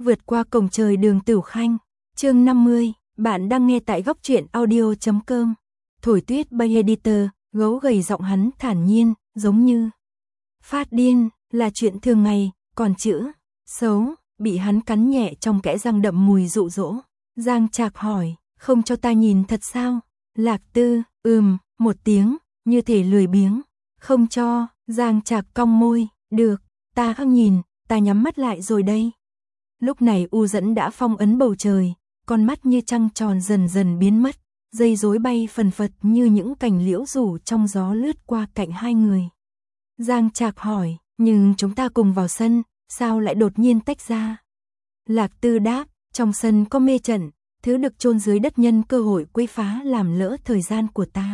Vượt qua cổng trời Đường Tửu Khanh. Chương 50, bạn đang nghe tại góc truyện audio.com. Thổi Tuyết by Editor, gấu gầy giọng hắn thản nhiên, giống như phát điên, là chuyện thường ngày, còn chữ xấu bị hắn cắn nhẹ trong kẽ răng đậm mùi dụ dỗ. Giang Trạc hỏi, không cho ta nhìn thật sao? Lạc Tư, một tiếng, như thể lười biếng. Không cho. Giang Trạc cong môi, được, ta không nhìn, ta nhắm mắt lại rồi đây. Lúc này U Dẫn đã phong ấn bầu trời, con mắt như trăng tròn dần dần biến mất, dây rối bay phần phật như những cành liễu rủ trong gió lướt qua cạnh hai người. Giang Trạc hỏi, nhưng chúng ta cùng vào sân, sao lại đột nhiên tách ra? Lạc Tư đáp, trong sân có mê trận, thứ được chôn dưới đất nhân cơ hội quấy phá làm lỡ thời gian của ta.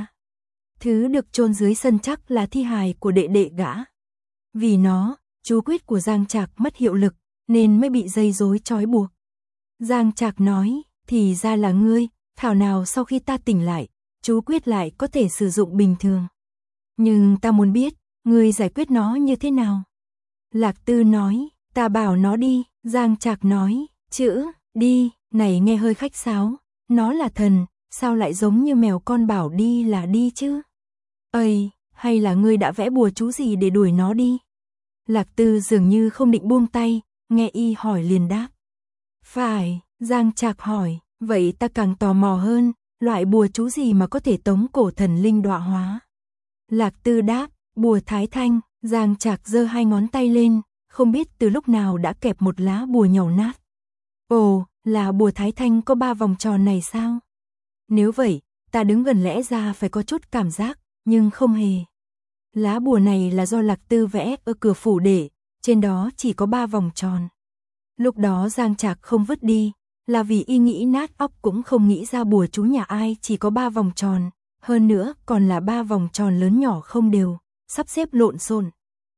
Thứ được chôn dưới sân chắc là thi hài của đệ đệ gã. Vì nó, chú quyết của Giang Trạc mất hiệu lực, nên mới bị dây rối trói buộc. Giang Trạc nói, thì ra là ngươi, thảo nào sau khi ta tỉnh lại, chú quyết lại có thể sử dụng bình thường. Nhưng ta muốn biết, ngươi giải quyết nó như thế nào? Lạc Tư nói, ta bảo nó đi. Giang Trạc nói, chữ đi này nghe hơi khách sáo, nó là thần, sao lại giống như mèo con bảo đi là đi chứ? Ây, hay là ngươi đã vẽ bùa chú gì để đuổi nó đi? Lạc Tư dường như không định buông tay, nghe y hỏi liền đáp. Phải. Giang Trạc hỏi, vậy ta càng tò mò hơn, loại bùa chú gì mà có thể tống cổ thần linh đọa hóa? Lạc Tư đáp, bùa Thái Thanh. Giang Trạc giơ hai ngón tay lên, không biết từ lúc nào đã kẹp một lá bùa nhàu nát. Ồ, là bùa Thái Thanh có 3 vòng tròn này sao? Nếu vậy, ta đứng gần lẽ ra phải có chút cảm giác, nhưng không hề. Lá bùa này là do Lạc Tư vẽ ở cửa phủ để, trên đó chỉ có 3 vòng tròn. Lúc đó Giang Trạc không vứt đi, là vì y nghĩ nát óc cũng không nghĩ ra bùa chú nhà ai chỉ có 3 vòng tròn, hơn nữa còn là 3 vòng tròn lớn nhỏ không đều, sắp xếp lộn xộn.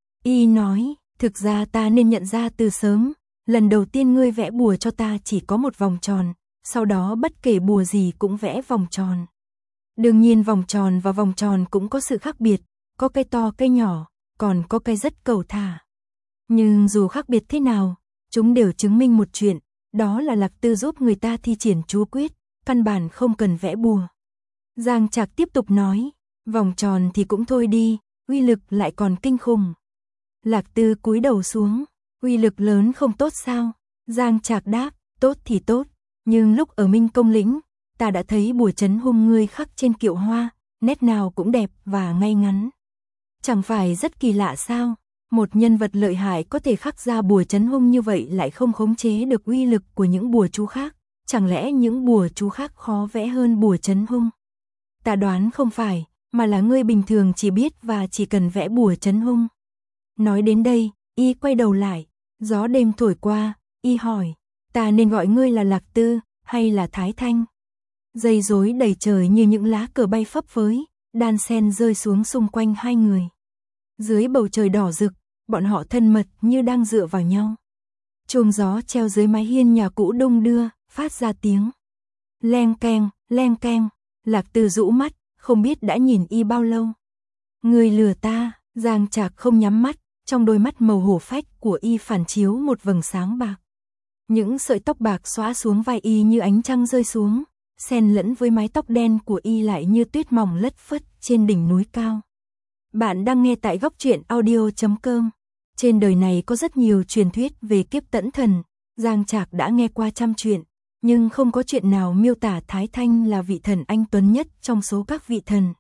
Y nói, thực ra ta nên nhận ra từ sớm, lần đầu tiên ngươi vẽ bùa cho ta chỉ có một vòng tròn, sau đó bất kể bùa gì cũng vẽ vòng tròn. Đương nhiên vòng tròn và vòng tròn cũng có sự khác biệt, có cái to cái nhỏ, còn có cái rất cầu thả. Nhưng dù khác biệt thế nào, chúng đều chứng minh một chuyện, đó là Lạc Tư giúp người ta thi triển chú quyết, căn bản không cần vẽ bùa. Giang Trạc tiếp tục nói, vòng tròn thì cũng thôi đi, uy lực lại còn kinh khủng. Lạc Tư cúi đầu xuống, uy lực lớn không tốt sao? Giang Trạc đáp, tốt thì tốt, nhưng lúc ở Minh Công Lĩnh, ta đã thấy bùa trấn hung ngươi khắc trên kiệu hoa, nét nào cũng đẹp và ngay ngắn. Chẳng phải rất kỳ lạ sao? Một nhân vật lợi hại có thể khắc ra bùa trấn hung như vậy lại không khống chế được uy lực của những bùa chú khác, chẳng lẽ những bùa chú khác khó vẽ hơn bùa trấn hung? Ta đoán không phải, mà là ngươi bình thường chỉ biết và chỉ cần vẽ bùa trấn hung. Nói đến đây, y quay đầu lại, gió đêm thổi qua, y hỏi, ta nên gọi ngươi là Lạc Tư, hay là Thái Thanh? Dây rối đầy trời như những lá cờ bay phấp phới, đan sen rơi xuống xung quanh hai người. Dưới bầu trời đỏ rực, bọn họ thân mật như đang dựa vào nhau. Chuông gió treo dưới mái hiên nhà cũ đung đưa, phát ra tiếng leng keng, leng keng. Lạc Tư rũ mắt, không biết đã nhìn y bao lâu. Người lừa ta. Giang Trạc không nhắm mắt, trong đôi mắt màu hổ phách của y phản chiếu một vầng sáng bạc. Những sợi tóc bạc xõa xuống vai y như ánh trăng rơi xuống, xen lẫn với mái tóc đen của y lại như tuyết mỏng lất phất trên đỉnh núi cao. Bạn đang nghe tại góc truyện audio.com. Trên đời này có rất nhiều truyền thuyết về kiếp tẫn thần, Giang Trạc đã nghe qua trăm chuyện, nhưng không có chuyện nào miêu tả Thái Thanh là vị thần anh tuấn nhất trong số các vị thần.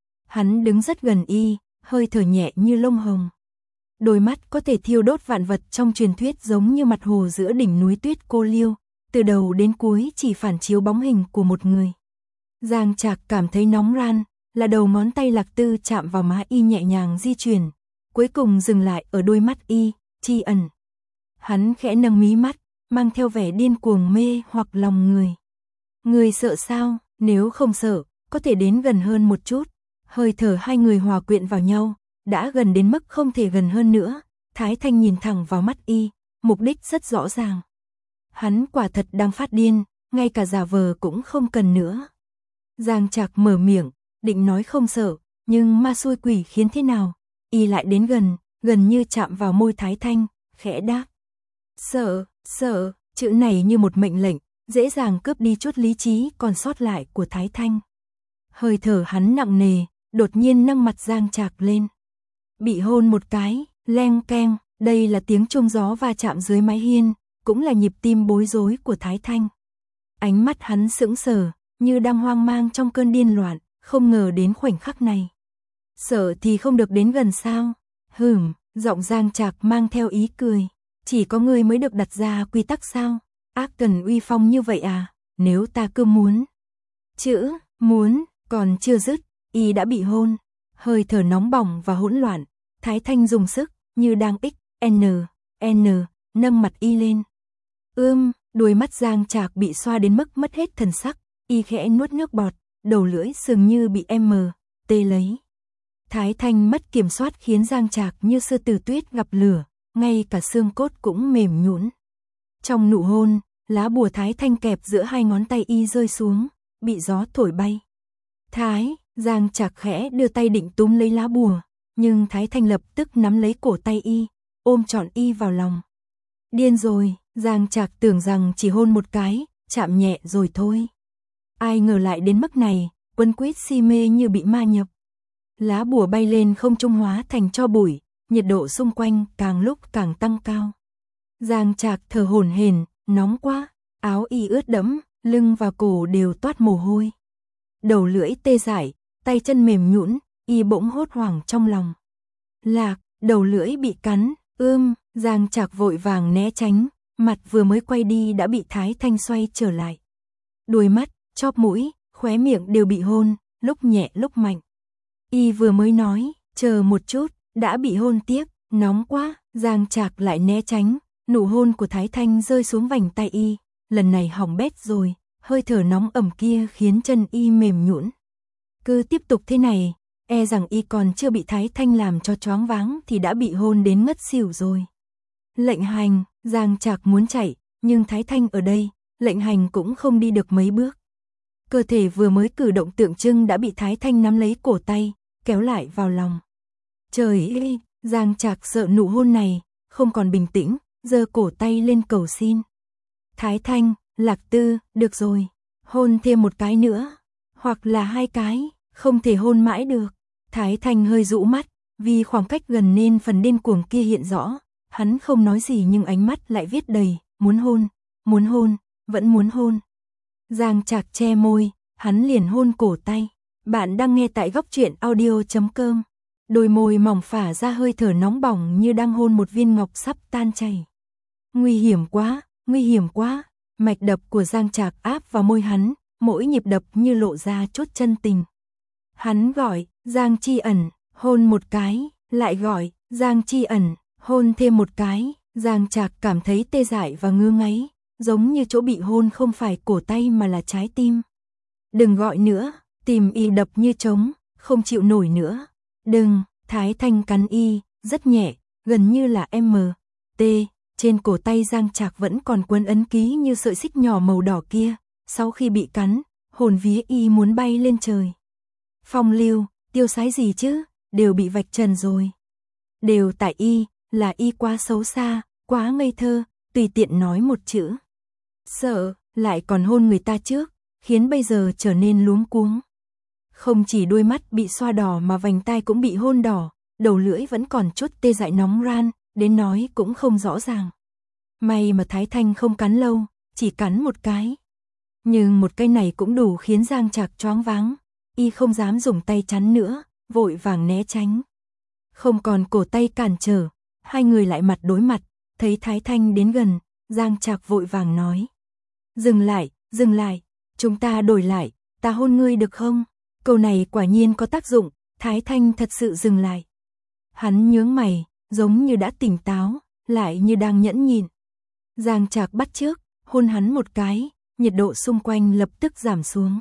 Hắn đứng rất gần y, hơi thở nhẹ như lông hồng. Đôi mắt có thể thiêu đốt vạn vật trong truyền thuyết giống như mặt hồ giữa đỉnh núi tuyết cô liêu, từ đầu đến cuối chỉ phản chiếu bóng hình của một người. Giang Trạc cảm thấy nóng ran, là đầu ngón tay Lạc Tư chạm vào má y nhẹ nhàng di chuyển, cuối cùng dừng lại ở đôi mắt y, tri ẩn. Hắn khẽ nâng mí mắt, mang theo vẻ điên cuồng mê hoặc lòng người. Người sợ sao? Nếu không sợ, có thể đến gần hơn một chút. Hơi thở hai người hòa quyện vào nhau, đã gần đến mức không thể gần hơn nữa. Thái Thanh nhìn thẳng vào mắt y, mục đích rất rõ ràng. Hắn quả thật đang phát điên, ngay cả giả vờ cũng không cần nữa. Giang Trạc mở miệng, định nói không sợ, nhưng ma xui quỷ khiến thế nào? Y lại đến gần, gần như chạm vào môi Thái Thanh, khẽ đáp. Sợ, sợ. Chữ này như một mệnh lệnh, dễ dàng cướp đi chút lý trí còn sót lại của Thái Thanh. Hơi thở hắn nặng nề, đột nhiên nâng mặt Giang Trạc lên. Bị hôn một cái, leng keng, đây là tiếng chuông gió va chạm dưới mái hiên, cũng là nhịp tim bối rối của Thái Thanh. Ánh mắt hắn sững sờ, như đang hoang mang trong cơn điên loạn, không ngờ đến khoảnh khắc này. Sợ thì không được đến gần sao? Giọng Giang Trạc mang theo ý cười. Chỉ có ngươi mới được đặt ra quy tắc sao? Ác cần uy phong như vậy à? Nếu ta cứ muốn. Chữ, muốn, còn chưa dứt, y đã bị hôn. Hơi thở nóng bỏng và hỗn loạn, Thái Thanh dùng sức, như đang nâng mặt y lên. Đôi mắt Giang Trạc bị xoa đến mức mất hết thần sắc, y khẽ nuốt nước bọt, đầu lưỡi dường như bị tê lấy. Thái Thanh mất kiểm soát khiến Giang Trạc như sư tử tuyết gặp lửa, ngay cả xương cốt cũng mềm nhũn. Trong nụ hôn, lá bùa Thái Thanh kẹp giữa hai ngón tay y rơi xuống, bị gió thổi bay. Giang Trạc khẽ đưa tay định túm lấy lá bùa, nhưng Thái Thanh lập tức nắm lấy cổ tay y, ôm trọn y vào lòng. Điên rồi, Giang Trạc tưởng rằng chỉ hôn một cái, chạm nhẹ rồi thôi. Ai ngờ lại đến mức này, quấn quýt si mê như bị ma nhập. Lá bùa bay lên không trung hóa thành tro bụi, nhiệt độ xung quanh càng lúc càng tăng cao. Giang Trạc thở hổn hển, nóng quá, áo y ướt đẫm, lưng và cổ đều toát mồ hôi. Đầu lưỡi tê dại, tay chân mềm nhũn, y bỗng hốt hoảng trong lòng. Lạc, đầu lưỡi bị cắn, Giang Trạc vội vàng né tránh, mặt vừa mới quay đi đã bị Thái Thanh xoay trở lại. Đuôi mắt, chóp mũi, khóe miệng đều bị hôn, lúc nhẹ lúc mạnh. Y vừa mới nói, chờ một chút, đã bị hôn tiếp, nóng quá, Giang Trạc lại né tránh, nụ hôn của Thái Thanh rơi xuống vành tay y, lần này hỏng bét rồi, hơi thở nóng ẩm kia khiến chân y mềm nhũn. Cứ tiếp tục thế này, e rằng y còn chưa bị Thái Thanh làm cho choáng váng thì đã bị hôn đến ngất xỉu rồi. Lệnh hành, Giang Trạc muốn chạy, nhưng Thái Thanh ở đây, lệnh hành cũng không đi được mấy bước. Cơ thể vừa mới cử động tượng trưng đã bị Thái Thanh nắm lấy cổ tay, kéo lại vào lòng. Trời ơi, Giang Trạc sợ nụ hôn này, không còn bình tĩnh, giơ cổ tay lên cầu xin. Thái Thanh, Lạc Tư, được rồi, hôn thêm một cái nữa, hoặc là hai cái, không thể hôn mãi được. Thái Thanh hơi dụ mắt, vì khoảng cách gần nên phần điên cuồng kia hiện rõ, hắn không nói gì nhưng ánh mắt lại viết đầy, muốn hôn, vẫn muốn hôn. Giang Trạc che môi, hắn liền hôn cổ tay. Bạn đang nghe tại góc truyện audio.com. Đôi môi mỏng phả ra hơi thở nóng bỏng như đang hôn một viên ngọc sắp tan chảy. Nguy hiểm quá. Mạch đập của Giang Trạc áp vào môi hắn, mỗi nhịp đập như lộ ra chút chân tình. Hắn gọi, Giang Chi Ẩn, hôn một cái, lại gọi, Giang Chi Ẩn, hôn thêm một cái. Giang Trạc cảm thấy tê dại và ngứa ngáy, giống như chỗ bị hôn không phải cổ tay mà là trái tim. Đừng gọi nữa, tim y đập như trống, không chịu nổi nữa. Đừng, Thái Thanh cắn y, rất nhẹ, gần như là MT. Trên cổ tay Giang Trạc vẫn còn quấn ấn ký như sợi xích nhỏ màu đỏ kia. Sau khi bị cắn, hồn vía y muốn bay lên trời. Phong lưu, tiêu sái gì chứ, đều bị vạch trần rồi. Đều tại y, là y quá xấu xa, quá ngây thơ, tùy tiện nói một chữ. Sợ, lại còn hôn người ta trước, khiến bây giờ trở nên luống cuống. Không chỉ đôi mắt bị xoa đỏ mà vành tai cũng bị hôn đỏ, đầu lưỡi vẫn còn chút tê dại nóng ran, đến nói cũng không rõ ràng. May mà Thái Thanh không cắn lâu, chỉ cắn một cái. Nhưng một cái này cũng đủ khiến Giang Trạc choáng váng, y không dám dùng tay chắn nữa, vội vàng né tránh. Không còn cổ tay cản trở, hai người lại mặt đối mặt, thấy Thái Thanh đến gần, Giang Trạc vội vàng nói. Dừng lại, chúng ta đổi lại, ta hôn ngươi được không? Câu này quả nhiên có tác dụng, Thái Thanh thật sự dừng lại. Hắn nhướng mày, giống như đã tỉnh táo, lại như đang nhẫn nhịn. Giang Trạc bắt chước, hôn hắn một cái, nhiệt độ xung quanh lập tức giảm xuống.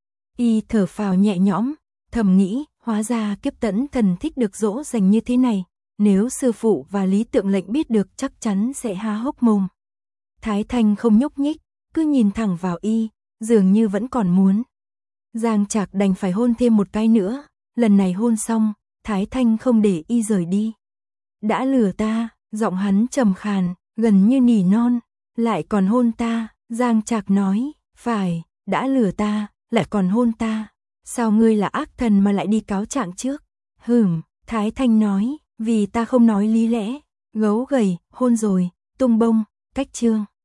Y thở phào nhẹ nhõm, thầm nghĩ, hóa ra Kiếp Tẫn Thần thích được dỗ dành như thế này, nếu sư phụ và Lý Tượng Lệnh biết được chắc chắn sẽ há hốc mồm. Thái Thanh không nhúc nhích, cứ nhìn thẳng vào y, dường như vẫn còn muốn. Giang Trạc đành phải hôn thêm một cái nữa, lần này hôn xong, Thái Thanh không để y rời đi. Đã lừa ta, giọng hắn trầm khàn, gần như nỉ non, Lại còn hôn ta, Giang Trạc nói, phải, đã lừa ta, lại còn hôn ta. Sao ngươi là ác thần mà lại đi cáo trạng trước? Thái Thanh nói, vì ta không nói lý lẽ. Gấu gầy, hôn rồi, tung bông, cách chương.